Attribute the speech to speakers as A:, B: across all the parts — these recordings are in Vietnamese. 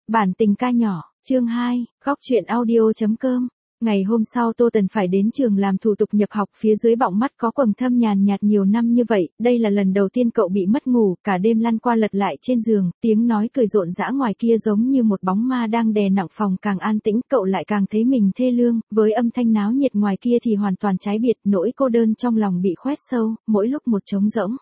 A: Bản tình ca nhỏ, chương 2, góc truyện audio.com. Ngày hôm sau Tô Tần phải đến trường làm thủ tục nhập học, phía dưới bọng mắt có quầng thâm nhàn nhạt nhiều năm như vậy, đây là lần đầu tiên cậu bị mất ngủ, cả đêm lăn qua lật lại trên giường, tiếng nói cười rộn rã ngoài kia giống như một bóng ma đang đè nặng phòng càng an tĩnh, cậu lại càng thấy mình thê lương, với âm thanh náo nhiệt ngoài kia thì hoàn toàn trái biệt, nỗi cô đơn trong lòng bị khoét sâu, mỗi lúc một trống rỗng.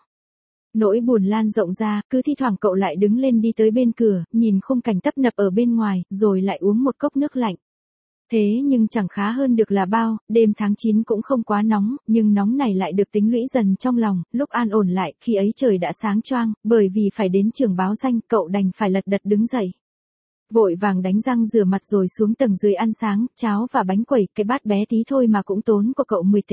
A: Nỗi buồn lan rộng ra, cứ thi thoảng cậu lại đứng lên đi tới bên cửa, nhìn khung cảnh tấp nập ở bên ngoài, rồi lại uống một cốc nước lạnh. Thế nhưng chẳng khá hơn được là bao, đêm tháng 9 cũng không quá nóng, nhưng nóng này lại được tính lũy dần trong lòng, lúc an ổn lại, khi ấy trời đã sáng choang, bởi vì phải đến trường báo danh, cậu đành phải lật đật đứng dậy. Vội vàng đánh răng rửa mặt rồi xuống tầng dưới ăn sáng, cháo và bánh quẩy, cái bát bé tí thôi mà cũng tốn của cậu 10 tể.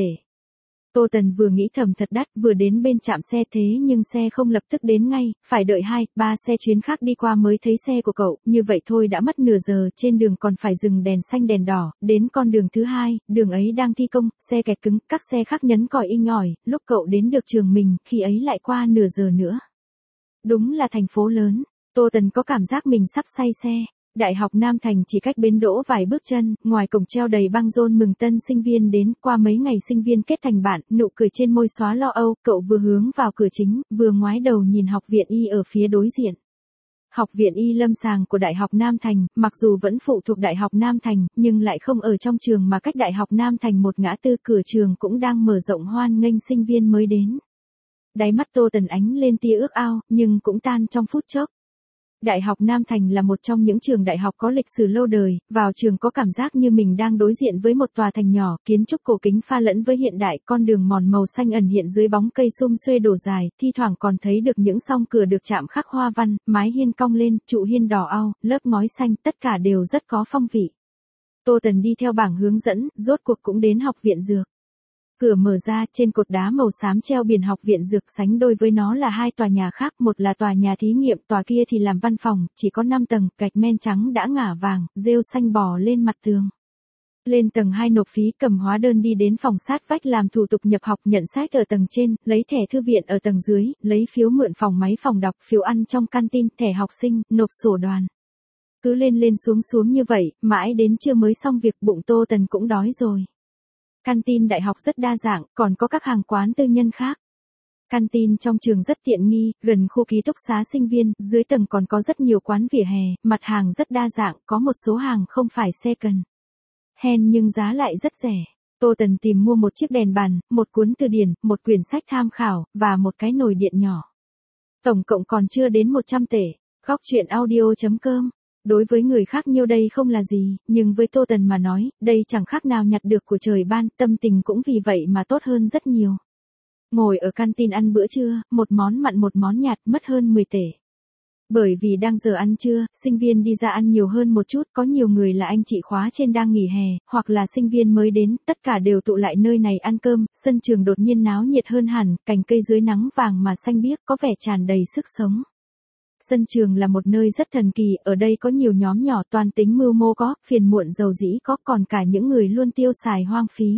A: Tô Tần vừa nghĩ thầm thật đắt, vừa đến bên trạm xe thế nhưng xe không lập tức đến ngay, phải đợi 2-3 xe chuyến khác đi qua mới thấy xe của cậu, như vậy thôi đã mất nửa giờ, trên đường còn phải dừng đèn xanh đèn đỏ, đến con đường thứ hai, đường ấy đang thi công, xe kẹt cứng, các xe khác nhấn còi inh ỏi, lúc cậu đến được trường mình, khi ấy lại qua nửa giờ nữa. Đúng là thành phố lớn, Tô Tần có cảm giác mình sắp say xe. Đại học Nam Thành chỉ cách bến đỗ vài bước chân, ngoài cổng treo đầy băng rôn mừng tân sinh viên đến, qua mấy ngày sinh viên kết thành bạn, nụ cười trên môi xóa lo âu, cậu vừa hướng vào cửa chính, vừa ngoái đầu nhìn học viện y ở phía đối diện. Học viện y lâm sàng của Đại học Nam Thành, mặc dù vẫn phụ thuộc Đại học Nam Thành, nhưng lại không ở trong trường mà cách Đại học Nam Thành một ngã tư, cửa trường cũng đang mở rộng hoan nghênh sinh viên mới đến. Đáy mắt Tô Tần ánh lên tia ước ao, nhưng cũng tan trong phút chốc. Đại học Nam Thành là một trong những trường đại học có lịch sử lâu đời, vào trường có cảm giác như mình đang đối diện với một tòa thành nhỏ, kiến trúc cổ kính pha lẫn với hiện đại, con đường mòn màu xanh ẩn hiện dưới bóng cây sum xuê đổ dài, thi thoảng còn thấy được những song cửa được chạm khắc hoa văn, mái hiên cong lên, trụ hiên đỏ au, lớp ngói xanh, tất cả đều rất có phong vị. Tô Tần đi theo bảng hướng dẫn, rốt cuộc cũng đến học viện dược. Cửa mở ra, trên cột đá màu xám treo biển học viện dược, sánh đôi với nó là hai tòa nhà khác, một là tòa nhà thí nghiệm, tòa kia thì làm văn phòng, chỉ có 5 tầng, gạch men trắng đã ngả vàng, rêu xanh bò lên mặt tường. Lên tầng 2 nộp phí, cầm hóa đơn đi đến phòng sát vách làm thủ tục nhập học, nhận sách ở tầng trên, lấy thẻ thư viện ở tầng dưới, lấy phiếu mượn phòng máy phòng đọc, phiếu ăn trong canteen, thẻ học sinh, nộp sổ đoàn. Cứ lên lên xuống xuống như vậy, mãi đến trưa mới xong việc, bụng Tô Tần cũng đói rồi. Canteen đại học rất đa dạng, còn có các hàng quán tư nhân khác. Canteen trong trường rất tiện nghi, gần khu ký túc xá sinh viên, dưới tầng còn có rất nhiều quán vỉa hè, mặt hàng rất đa dạng, có một số hàng không phải second hand nhưng giá lại rất rẻ. Tô Tần tìm mua một chiếc đèn bàn, một cuốn từ điển, một quyển sách tham khảo, và một cái nồi điện nhỏ. Tổng cộng còn chưa đến 100 tể. Góc truyện audio.com. Đối với người khác nhiêu đây không là gì, nhưng với Tô Tần mà nói, đây chẳng khác nào nhặt được của trời ban, tâm tình cũng vì vậy mà tốt hơn rất nhiều. Ngồi ở canteen ăn bữa trưa, một món mặn một món nhạt, mất hơn 10 tể. Bởi vì đang giờ ăn trưa, sinh viên đi ra ăn nhiều hơn một chút, có nhiều người là anh chị khóa trên đang nghỉ hè, hoặc là sinh viên mới đến, tất cả đều tụ lại nơi này ăn cơm, sân trường đột nhiên náo nhiệt hơn hẳn, cành cây dưới nắng vàng mà xanh biếc, có vẻ tràn đầy sức sống. Sân trường là một nơi rất thần kỳ, ở đây có nhiều nhóm nhỏ toàn tính mưu mô có, phiền muộn giàu dĩ có, còn cả những người luôn tiêu xài hoang phí.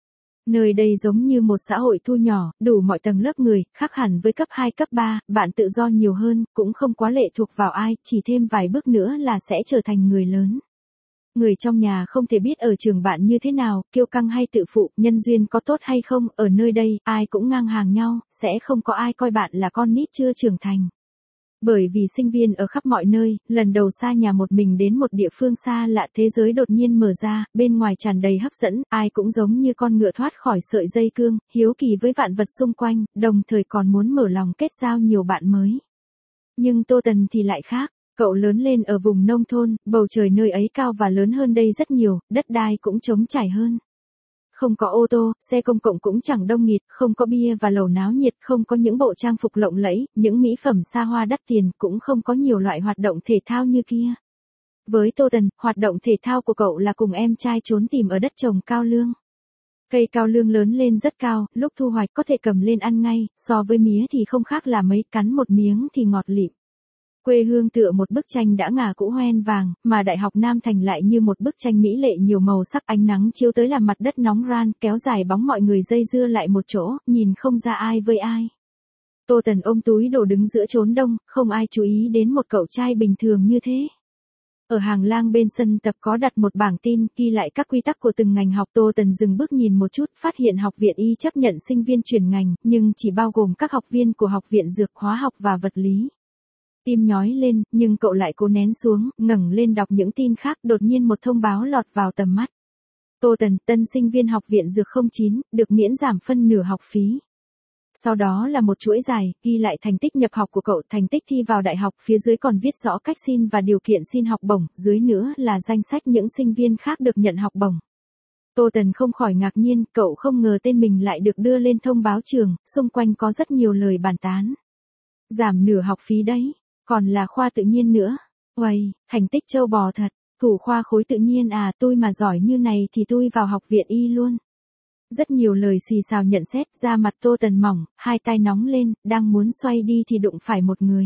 A: Nơi đây giống như một xã hội thu nhỏ, đủ mọi tầng lớp người, khác hẳn với cấp 2 cấp 3, bạn tự do nhiều hơn, cũng không quá lệ thuộc vào ai, chỉ thêm vài bước nữa là sẽ trở thành người lớn. Người trong nhà không thể biết ở trường bạn như thế nào, kiêu căng hay tự phụ, nhân duyên có tốt hay không, ở nơi đây, ai cũng ngang hàng nhau, sẽ không có ai coi bạn là con nít chưa trưởng thành. Bởi vì sinh viên ở khắp mọi nơi, lần đầu xa nhà một mình đến một địa phương xa lạ, thế giới đột nhiên mở ra, bên ngoài tràn đầy hấp dẫn, ai cũng giống như con ngựa thoát khỏi sợi dây cương, hiếu kỳ với vạn vật xung quanh, đồng thời còn muốn mở lòng kết giao nhiều bạn mới. Nhưng Tô Tần thì lại khác, cậu lớn lên ở vùng nông thôn, bầu trời nơi ấy cao và lớn hơn đây rất nhiều, đất đai cũng trống trải hơn. Không có ô tô, xe công cộng cũng chẳng đông nghịt, không có bia và lẩu náo nhiệt, không có những bộ trang phục lộng lẫy, những mỹ phẩm xa hoa đắt tiền, cũng không có nhiều loại hoạt động thể thao như kia. Với Tô Tần, hoạt động thể thao của cậu là cùng em trai trốn tìm ở đất trồng cao lương. Cây cao lương lớn lên rất cao, lúc thu hoạch có thể cầm lên ăn ngay, so với mía thì không khác là mấy, cắn một miếng thì ngọt lịm. Quê hương tựa một bức tranh đã ngả cũ hoen vàng, mà Đại học Nam Thành lại như một bức tranh mỹ lệ nhiều màu sắc, ánh nắng chiếu tới làm mặt đất nóng ran, kéo dài bóng mọi người dây dưa lại một chỗ, nhìn không ra ai với ai. Tô Tần ôm túi đồ đứng giữa chốn đông, không ai chú ý đến một cậu trai bình thường như thế. Ở hàng lang bên sân tập có đặt một bảng tin ghi lại các quy tắc của từng ngành học. Tô Tần dừng bước nhìn một chút, phát hiện học viện y chấp nhận sinh viên chuyển ngành, nhưng chỉ bao gồm các học viên của học viện dược, hóa học và vật lý. Tim nhói lên, nhưng cậu lại cố nén xuống, ngẩng lên đọc những tin khác. Đột nhiên một thông báo lọt vào tầm mắt. Tô Tần, tân sinh viên học viện dược 09, được miễn giảm phân nửa học phí. Sau đó là một chuỗi dài, ghi lại thành tích nhập học của cậu, thành tích thi vào đại học, phía dưới còn viết rõ cách xin và điều kiện xin học bổng, dưới nữa là danh sách những sinh viên khác được nhận học bổng. Tô Tần không khỏi ngạc nhiên, cậu không ngờ tên mình lại được đưa lên thông báo trường, xung quanh có rất nhiều lời bàn tán. Giảm nửa học phí đấy, còn là khoa tự nhiên nữa. Uầy, thành tích trâu bò thật, thủ khoa khối tự nhiên à, tôi mà giỏi như này thì tôi vào học viện y luôn. Rất nhiều lời xì xào nhận xét, da mặt Tô Tần mỏng, hai tay nóng lên, đang muốn xoay đi thì đụng phải một người.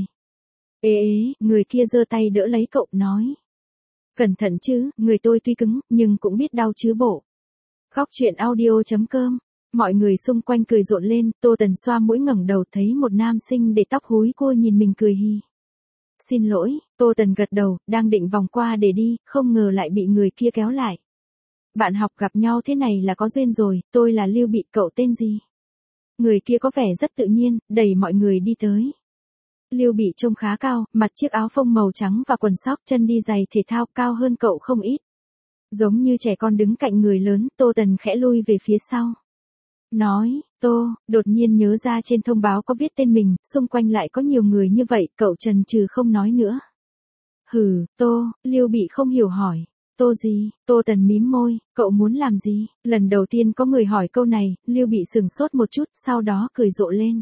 A: Ê, người kia giơ tay đỡ lấy cậu, nói. Cẩn thận chứ, người tôi tuy cứng, nhưng cũng biết đau chứ bộ. Góc truyện audio.com. Mọi người xung quanh cười rộn lên, Tô Tần xoa mũi ngẩng đầu thấy một nam sinh để tóc húi cua nhìn mình cười hi. Xin lỗi, Tô Tần gật đầu, đang định vòng qua để đi, không ngờ lại bị người kia kéo lại. Bạn học gặp nhau thế này là có duyên rồi, tôi là Lưu Bị, cậu tên gì? Người kia có vẻ rất tự nhiên, đẩy mọi người đi tới. Lưu Bị trông khá cao, mặc chiếc áo phông màu trắng và quần sóc, chân đi giày thể thao, cao hơn cậu không ít. Giống như trẻ con đứng cạnh người lớn, Tô Tần khẽ lui về phía sau. Nói, Tô, đột nhiên nhớ ra trên thông báo có viết tên mình, xung quanh lại có nhiều người như vậy, cậu chần chừ không nói nữa. Hừ, Tô, Lưu Bị không hiểu hỏi. Tô gì? Tô Tần mím môi, cậu muốn làm gì? Lần đầu tiên có người hỏi câu này, Lưu Bị sửng sốt một chút, sau đó cười rộ lên.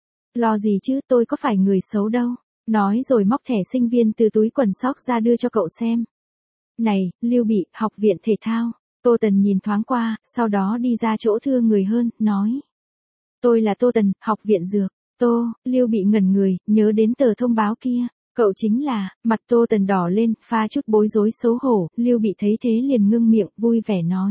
A: Lo gì chứ, tôi có phải người xấu đâu. Nói rồi móc thẻ sinh viên từ túi quần sóc ra đưa cho cậu xem. Này, Lưu Bị, học viện thể thao. Tô Tần nhìn thoáng qua, sau đó đi ra chỗ thưa người hơn, nói. Tôi là Tô Tần, học viện dược. Tô, Lưu Bị ngẩn người, nhớ đến tờ thông báo kia. Cậu chính là, mặt Tô Tần đỏ lên, pha chút bối rối xấu hổ, Lưu Bị thấy thế liền ngưng miệng, vui vẻ nói.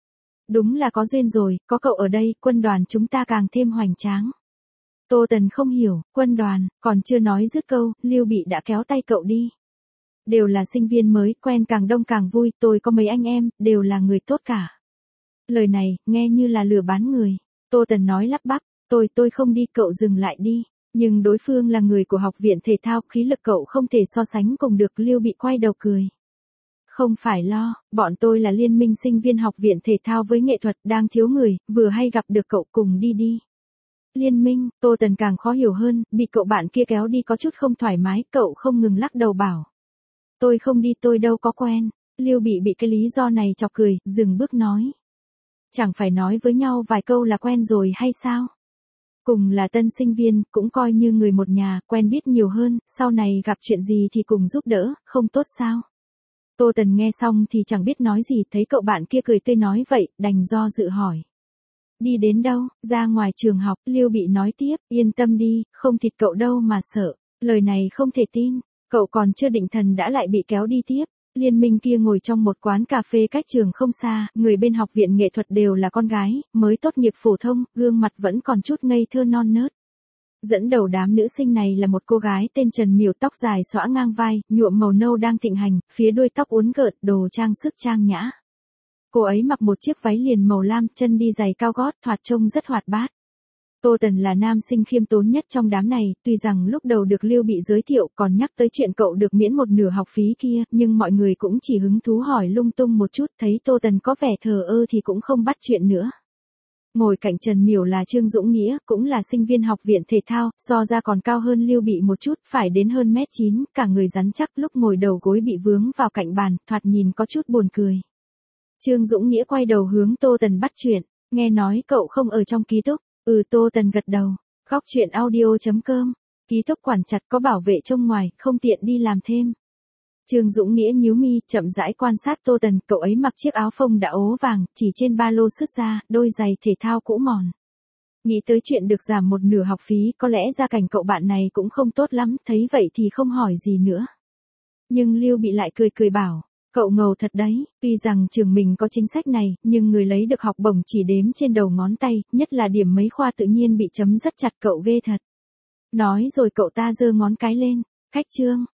A: Đúng là có duyên rồi, có cậu ở đây, quân đoàn chúng ta càng thêm hoành tráng. Tô Tần không hiểu, quân đoàn, còn chưa nói dứt câu, Lưu Bị đã kéo tay cậu đi. Đều là sinh viên mới, quen càng đông càng vui, tôi có mấy anh em, đều là người tốt cả. Lời này, nghe như là lừa bán người. Tô Tần nói lắp bắp, tôi không đi, cậu dừng lại đi. Nhưng đối phương là người của học viện thể thao, khí lực cậu không thể so sánh cùng được. Lưu Bị quay đầu cười. Không phải lo, bọn tôi là liên minh sinh viên học viện thể thao với nghệ thuật, đang thiếu người, vừa hay gặp được cậu, cùng đi đi. Liên minh, Tô Tần càng khó hiểu hơn, bị cậu bạn kia kéo đi có chút không thoải mái, cậu không ngừng lắc đầu bảo. Tôi không đi, tôi đâu có quen. Lưu bị cái lý do này chọc cười, dừng bước nói. Chẳng phải nói với nhau vài câu là quen rồi hay sao? Cùng là tân sinh viên, cũng coi như người một nhà, quen biết nhiều hơn, sau này gặp chuyện gì thì cùng giúp đỡ, không tốt sao? Tô Tần nghe xong thì chẳng biết nói gì, thấy cậu bạn kia cười tươi nói vậy, đành do dự hỏi. Đi đến đâu? Ra ngoài trường học, Lưu Bị nói tiếp, yên tâm đi, không thịt cậu đâu mà sợ. Lời này không thể tin, cậu còn chưa định thần đã lại bị kéo đi tiếp. Liên minh kia ngồi trong một quán cà phê cách trường không xa, người bên học viện nghệ thuật đều là con gái, mới tốt nghiệp phổ thông, gương mặt vẫn còn chút ngây thơ non nớt. Dẫn đầu đám nữ sinh này là một cô gái tên Trần Miểu, tóc dài xõa ngang vai, nhuộm màu nâu đang thịnh hành, phía đuôi tóc uốn gợn, đồ trang sức trang nhã. Cô ấy mặc một chiếc váy liền màu lam, chân đi giày cao gót, thoạt trông rất hoạt bát. Tô Tần là nam sinh khiêm tốn nhất trong đám này, tuy rằng lúc đầu được Lưu Bị giới thiệu còn nhắc tới chuyện cậu được miễn một nửa học phí kia, nhưng mọi người cũng chỉ hứng thú hỏi lung tung một chút, thấy Tô Tần có vẻ thờ ơ thì cũng không bắt chuyện nữa. Ngồi cạnh Trần Miểu là Trương Dũng Nghĩa, cũng là sinh viên học viện thể thao, so ra còn cao hơn Lưu Bị một chút, phải đến hơn mét 9, cả người rắn chắc, lúc ngồi đầu gối bị vướng vào cạnh bàn, thoạt nhìn có chút buồn cười. Trương Dũng Nghĩa quay đầu hướng Tô Tần bắt chuyện, nghe nói cậu không ở trong ký túc. Tô Tần gật đầu. Góc truyện audio.com. Ký túc quản chặt, có bảo vệ trông ngoài, không tiện đi làm thêm. Trương Dũng Nghĩa nhíu mi, chậm rãi quan sát Tô Tần, cậu ấy mặc chiếc áo phông đã ố vàng, chỉ trên ba lô sứt ra, đôi giày thể thao cũ mòn. Nghĩ tới chuyện được giảm một nửa học phí, có lẽ gia cảnh cậu bạn này cũng không tốt lắm, thấy vậy thì không hỏi gì nữa. Nhưng Lưu Bị lại cười bảo. Cậu ngầu thật đấy, tuy rằng trường mình có chính sách này, nhưng người lấy được học bổng chỉ đếm trên đầu ngón tay, nhất là điểm mấy khoa tự nhiên bị chấm rất chặt, cậu ghê thật. Nói rồi cậu ta giơ ngón cái lên, khách Trương,